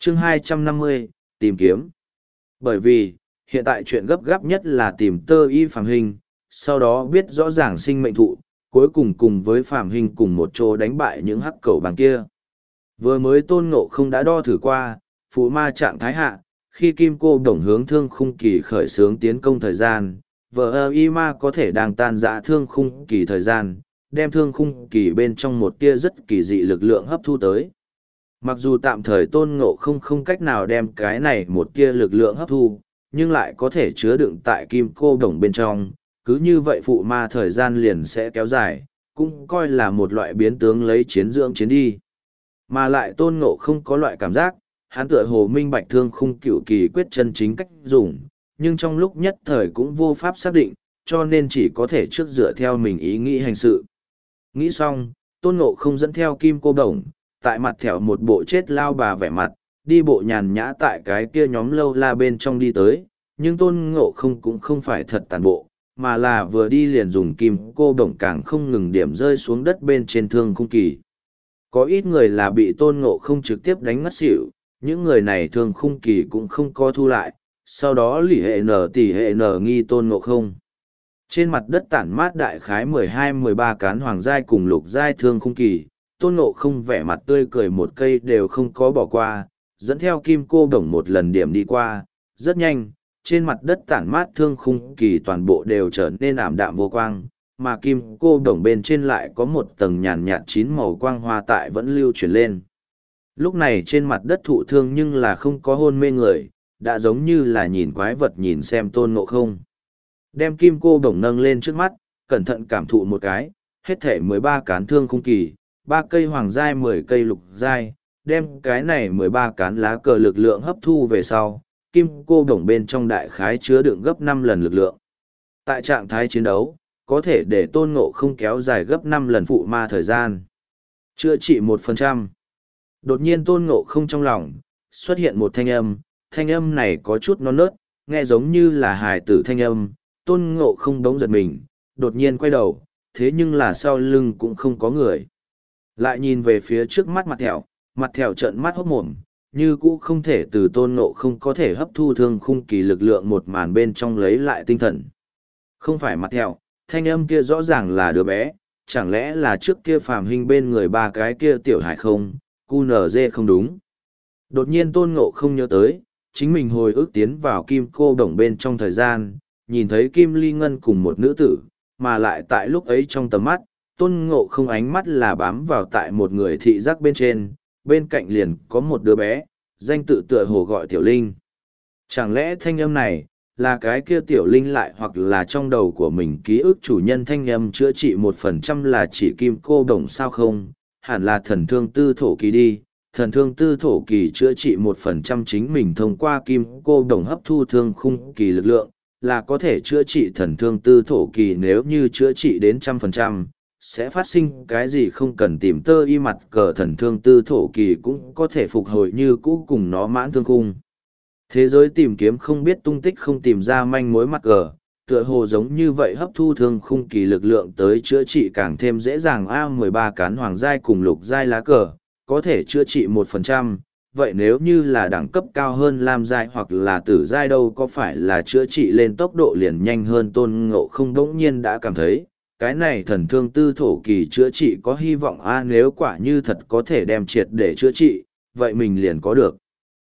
Chương 250, tìm kiếm. Bởi vì, hiện tại chuyện gấp gáp nhất là tìm Tơ Y Phạm Hình, sau đó biết rõ ràng sinh mệnh thụ, cuối cùng cùng với Phạm Hình cùng một chỗ đánh bại những hắc cẩu bằng kia. Vừa mới Tôn Ngộ không đã đo thử qua, phụ ma trạng thái hạ, khi kim cô đồng hướng thương khung kỳ khởi xướng tiến công thời gian, vờ y ma có thể đang tan rã thương khung kỳ thời gian, đem thương khung kỳ bên trong một tia rất kỳ dị lực lượng hấp thu tới. Mặc dù tạm thời Tôn Ngộ không cách nào đem cái này một tia lực lượng hấp thu, nhưng lại có thể chứa đựng tại kim cô đồng bên trong, cứ như vậy phụ ma thời gian liền sẽ kéo dài, cũng coi là một loại biến tướng lấy chiến dưỡng chiến đi. Mà lại Tôn Ngộ không có loại cảm giác, hắn tựa hồ minh bạch thương khung cửu kỳ quyết chân chính cách dùng, nhưng trong lúc nhất thời cũng vô pháp xác định, cho nên chỉ có thể trước dựa theo mình ý nghĩ hành sự. Nghĩ xong, Tôn Ngộ không dẫn theo kim cô đồng, tại mặt thẻo một bộ chết lao bà vẻ mặt, đi bộ nhàn nhã tại cái kia nhóm lâu la bên trong đi tới, nhưng Tôn Ngộ không cũng không phải thật tàn bộ, mà là vừa đi liền dùng kim cô đồng càng không ngừng điểm rơi xuống đất bên trên thương khung kỳ. Có ít người là bị Tôn Ngộ không trực tiếp đánh ngất xỉu, những người này thương khung kỳ cũng không có thu lại, sau đó lỉ hệ nở tỉ hệ nở nghi Tôn Ngộ không. Trên mặt đất tản mát đại khái 12-13 cán hoàng giai cùng lục giai thương khung kỳ, Tôn Ngộ không vẻ mặt tươi cười một cây đều không có bỏ qua, dẫn theo kim cô đồng một lần điểm đi qua, rất nhanh, trên mặt đất tản mát thương khung kỳ toàn bộ đều trở nên ảm đạm vô quang, mà kim cô đồng bên trên lại có một tầng nhàn nhạt chín màu quang hoa tại vẫn lưu chuyển lên. Lúc này trên mặt đất thụ thương nhưng là không có hôn mê người, đã giống như là nhìn quái vật nhìn xem Tôn Ngộ không. Đem kim cô đồng nâng lên trước mắt, cẩn thận cảm thụ một cái, hết thể 13 cán thương khung kỳ, 3 cây hoàng giai 10 cây lục giai, đem cái này 13 cán lá cờ lực lượng hấp thu về sau, kim cô đồng bên trong đại khái chứa đựng gấp 5 lần lực lượng. Tại trạng thái chiến đấu, có thể để Tôn Ngộ không kéo dài gấp 5 lần phụ ma thời gian. Chữa trị 1%. Đột nhiên Tôn Ngộ không trong lòng, xuất hiện một thanh âm này có chút non nớt, nghe giống như là hài tử thanh âm, Tôn Ngộ không đống giật mình, đột nhiên quay đầu, thế nhưng là sau lưng cũng không có người. Lại nhìn về phía trước mắt mặt thẹo trợn mắt hốt mồm, như cũ không thể từ Tôn Ngộ không có thể hấp thu thương khung kỳ lực lượng một màn bên trong lấy lại tinh thần. Không phải mặt thẹo, thanh âm kia rõ ràng là đứa bé, chẳng lẽ là trước kia phàm hình bên người ba cái kia tiểu hải không, QNZ không đúng. Đột nhiên Tôn Ngộ không nhớ tới, chính mình hồi ức tiến vào kim cô đồng bên trong thời gian, nhìn thấy Kim Ly Ngân cùng một nữ tử, mà lại tại lúc ấy trong tầm mắt, Tôn Ngộ không ánh mắt là bám vào tại một người thị giác bên trên, bên cạnh liền có một đứa bé, danh tự tựa hồ gọi Tiểu Linh. Chẳng lẽ thanh âm này, là cái kia Tiểu Linh lại hoặc là trong đầu của mình ký ức chủ nhân thanh âm chữa trị 1% là chỉ kim cô đồng sao không, hẳn là thần thương tư thổ kỳ đi. Thần thương tư thổ kỳ chữa trị 1% chính mình thông qua kim cô đồng hấp thu thương khung kỳ lực lượng, là có thể chữa trị thần thương tư thổ kỳ nếu như chữa trị đến 100%, sẽ phát sinh cái gì không cần tìm Tơ Y mặt cờ thần thương tư thổ kỳ cũng có thể phục hồi như cũ cùng nó mãn thương khung. Thế giới tìm kiếm không biết tung tích không tìm ra manh mối mặt cờ, tựa hồ giống như vậy hấp thu thương khung kỳ lực lượng tới chữa trị càng thêm dễ dàng A13 cán hoàng giai cùng lục giai lá cờ, có thể chữa trị 1%, vậy nếu như là đẳng cấp cao hơn lam giai hoặc là tử giai đâu có phải là chữa trị lên tốc độ liền nhanh hơn Tôn Ngộ không đống nhiên đã cảm thấy, cái này thần thương tư thổ kỳ chữa trị có hy vọng nếu quả như thật có thể đem triệt để chữa trị, vậy mình liền có được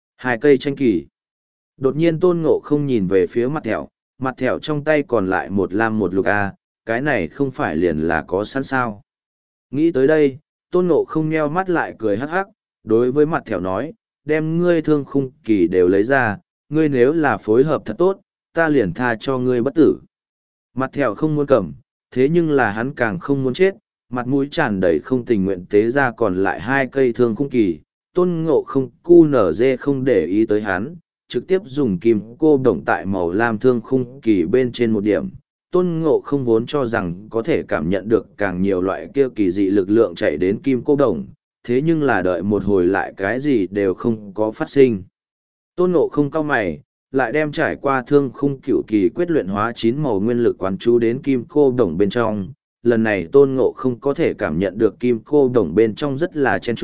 2 cây tranh kỳ. Đột nhiên Tôn Ngộ không nhìn về phía mặt thẹo trong tay còn lại một lam một lục cái này không phải liền là có sẵn sao. Nghĩ tới đây, Tôn Ngộ không nheo mắt lại cười hắc hắc, đối với mặt thẹo nói, đem ngươi thương khung kỳ đều lấy ra, ngươi nếu là phối hợp thật tốt, ta liền tha cho ngươi bất tử. Mặt thẹo không muốn cầm, thế nhưng là hắn càng không muốn chết, mặt mũi tràn đầy không tình nguyện tế ra còn lại 2 cây thương khung kỳ, Tôn Ngộ không QNZ không để ý tới hắn, trực tiếp dùng kim cô đồng tại màu lam thương khung kỳ bên trên một điểm. Tôn Ngộ không vốn cho rằng có thể cảm nhận được càng nhiều loại kia kỳ dị lực lượng chạy đến kim cô đồng, thế nhưng là đợi một hồi lại cái gì đều không có phát sinh. Tôn Ngộ không cau mày, lại đem trải qua thương khung cửu kỳ quyết luyện hóa 9 màu nguyên lực quán chú đến kim cô đồng bên trong. Lần này Tôn Ngộ không có thể cảm nhận được kim cô đồng bên trong rất là chen chúc,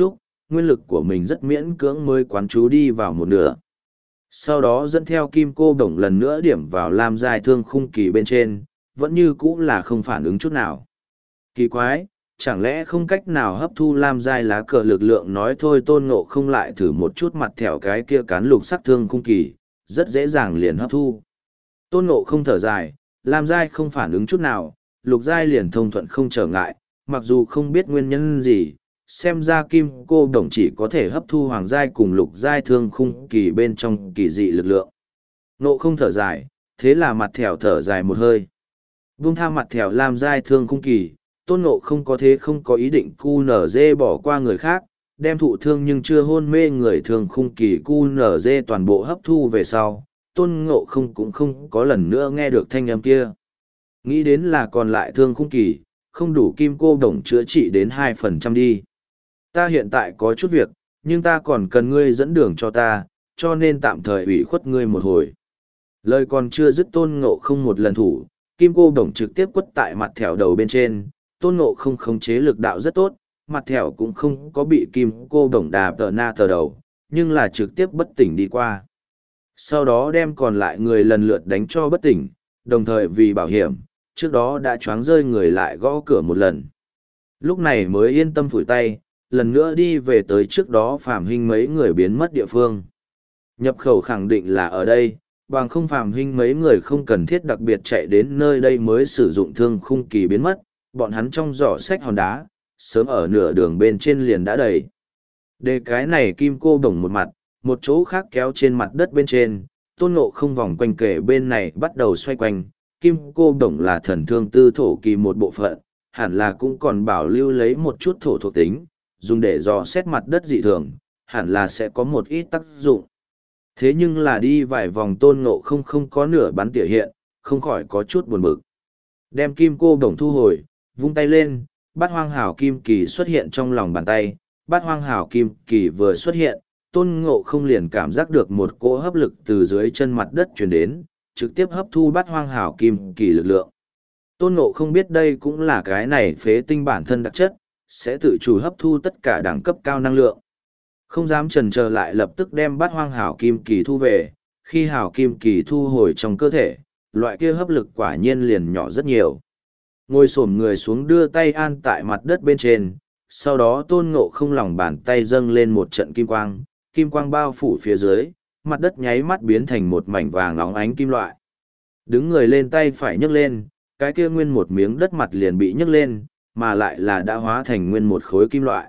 nguyên lực của mình rất miễn cưỡng mới quán chú đi vào một nửa. Sau đó dẫn theo kim cô đồng lần nữa điểm vào lam giai thương khung kỳ bên trên, vẫn như cũ là không phản ứng chút nào. Kỳ quái, chẳng lẽ không cách nào hấp thu lam giai lá cờ lực lượng, nói thôi Tôn Ngộ không lại thử một chút mặt thẻo cái kia cán lục sắc thương khung kỳ, rất dễ dàng liền hấp thu. Tôn Ngộ không thở dài, lam giai không phản ứng chút nào, lục giai liền thông thuận không trở ngại, mặc dù không biết nguyên nhân gì, xem ra kim cô đồng chỉ có thể hấp thu hoàng giai cùng lục giai thương khung kỳ bên trong kỳ dị lực lượng. Ngộ không thở dài, thế là mặt thẻo thở dài một hơi. Vung tha mặt thẻo lam giai thương khung kỳ, Tôn Ngộ không có thế không có ý định QNZ bỏ qua người khác, đem thụ thương nhưng chưa hôn mê người thường khung kỳ QNZ toàn bộ hấp thu về sau, Tôn Ngộ không cũng không có lần nữa nghe được thanh âm kia. Nghĩ đến là còn lại thương khung kỳ, không đủ kim cô đồng chữa trị đến 2% đi. Ta hiện tại có chút việc, nhưng ta còn cần ngươi dẫn đường cho ta, cho nên tạm thời ủy khuất ngươi một hồi. Lời còn chưa dứt Tôn Ngộ không một lần thủ, kim cô đồng trực tiếp quất tại mặt thẻo đầu bên trên. Tôn Ngộ không khống chế lực đạo rất tốt, mặt thẻo cũng không có bị kim cô đồng đà tờ na tờ đầu, nhưng là trực tiếp bất tỉnh đi qua. Sau đó đem còn lại người lần lượt đánh cho bất tỉnh, đồng thời vì bảo hiểm, trước đó đã choáng rơi người lại gõ cửa một lần. Lúc này mới yên tâm phủi tay, lần nữa đi về tới trước đó Phạm Hinh mấy người biến mất địa phương. Nhập khẩu khẳng định là ở đây, bằng không Phạm Hinh mấy người không cần thiết đặc biệt chạy đến nơi đây mới sử dụng thương khung kỳ biến mất, bọn hắn trong giỏ sách hòn đá, sớm ở nửa đường bên trên liền đã đầy. Để cái này kim cô đồng một mặt, một chỗ khác kéo trên mặt đất bên trên, Tôn Ngộ không vòng quanh kề bên này bắt đầu xoay quanh, kim cô đồng là thần thương tư thổ kỳ một bộ phận, hẳn là cũng còn bảo lưu lấy một chút thổ thuộc tính, dùng để dò xét mặt đất dị thường, hẳn là sẽ có một ít tác dụng. Thế nhưng là đi vài vòng Tôn Ngộ không có nửa bắn tỉa hiện, không khỏi có chút buồn bực. Đem kim cô đồng thu hồi, vung tay lên, bát hoang hảo kim kỳ xuất hiện trong lòng bàn tay, bát hoang hảo kim kỳ vừa xuất hiện, Tôn Ngộ không liền cảm giác được một cỗ hấp lực từ dưới chân mặt đất truyền đến, trực tiếp hấp thu bát hoang hảo kim kỳ lực lượng. Tôn Ngộ không biết đây cũng là cái này phế tinh bản thân đặc chất, sẽ tự chủ hấp thu tất cả đẳng cấp cao năng lượng. Không dám chần chờ lại lập tức đem bát hoang hảo kim kỳ thu về, khi hảo kim kỳ thu hồi trong cơ thể, loại kia hấp lực quả nhiên liền nhỏ rất nhiều. Ngồi xổm người xuống đưa tay an tại mặt đất bên trên, sau đó Tôn Ngộ không lòng bàn tay dâng lên một trận kim quang bao phủ phía dưới, mặt đất nháy mắt biến thành một mảnh vàng óng ánh kim loại. Đứng người lên tay phải nhấc lên, cái kia nguyên một miếng đất mặt liền bị nhấc lên, mà lại là đã hóa thành nguyên một khối kim loại.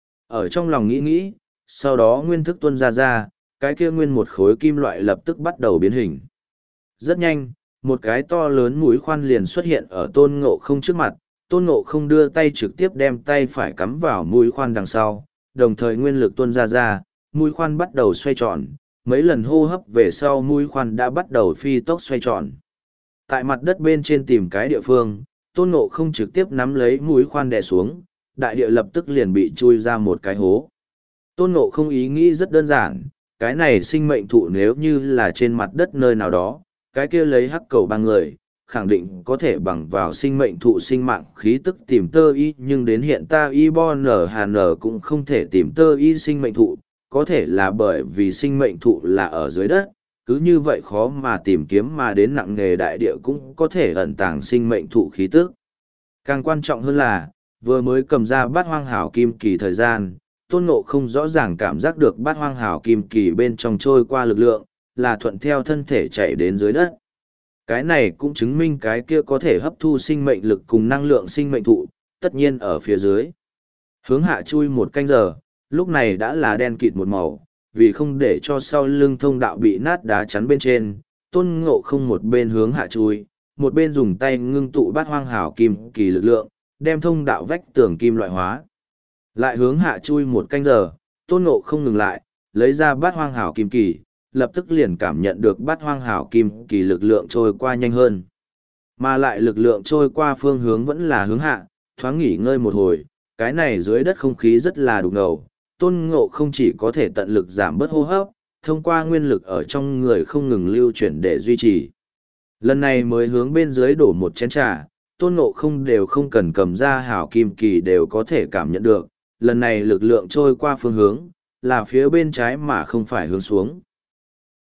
Ở trong lòng nghĩ, sau đó nguyên thức tuôn ra, cái kia nguyên một khối kim loại lập tức bắt đầu biến hình. Rất nhanh, một cái to lớn mũi khoan liền xuất hiện ở Tôn Ngộ không trước mặt, Tôn Ngộ không đưa tay trực tiếp đem tay phải cắm vào mũi khoan đằng sau, đồng thời nguyên lực tuôn ra, mũi khoan bắt đầu xoay tròn, mấy lần hô hấp về sau mũi khoan đã bắt đầu phi tốc xoay tròn. Tại mặt đất bên trên tìm cái địa phương, Tôn Ngộ không trực tiếp nắm lấy mũi khoan đè xuống, đại địa lập tức liền bị chui ra một cái hố. Tôn Ngộ không ý nghĩ rất đơn giản, cái này sinh mệnh thụ nếu như là trên mặt đất nơi nào đó, cái kia lấy hắc cầu ba người, khẳng định có thể bằng vào sinh mệnh thụ sinh mạng khí tức tìm tơ y, nhưng đến hiện ta y bo nở hà nở cũng không thể tìm tơ y sinh mệnh thụ, có thể là bởi vì sinh mệnh thụ là ở dưới đất, cứ như vậy khó mà tìm kiếm mà đến nặng nghề đại địa cũng có thể ẩn tàng sinh mệnh thụ khí tức. Càng quan trọng hơn là, vừa mới cầm ra bát hoang hảo kim kỳ thời gian, Tôn Ngộ không rõ ràng cảm giác được bát hoang hảo kim kỳ bên trong trôi qua lực lượng, là thuận theo thân thể chạy đến dưới đất. Cái này cũng chứng minh cái kia có thể hấp thu sinh mệnh lực cùng năng lượng sinh mệnh thụ, tất nhiên ở phía dưới. Hướng hạ chui một canh giờ, lúc này đã là đen kịt một màu, vì không để cho sau lưng thông đạo bị nát đá chắn bên trên, Tôn Ngộ không một bên hướng hạ chui, một bên dùng tay ngưng tụ bát hoang hảo kim kỳ lực lượng, đem thông đạo vách tường kim loại hóa. Lại hướng hạ chui một canh giờ, Tôn Ngộ không ngừng lại, lấy ra bát hoang hảo kim kỳ, lập tức liền cảm nhận được bát hoang hảo kim kỳ lực lượng trôi qua nhanh hơn. Mà lại lực lượng trôi qua phương hướng vẫn là hướng hạ, thoáng nghỉ ngơi một hồi, cái này dưới đất không khí rất là đục ngầu, Tôn Ngộ không chỉ có thể tận lực giảm bớt hô hấp, thông qua nguyên lực ở trong người không ngừng lưu chuyển để duy trì. Lần này mới hướng bên dưới đổ một chén trà, Tôn Ngộ không đều không cần cầm ra hảo kim kỳ đều có thể cảm nhận được, lần này lực lượng trôi qua phương hướng, là phía bên trái mà không phải hướng xuống.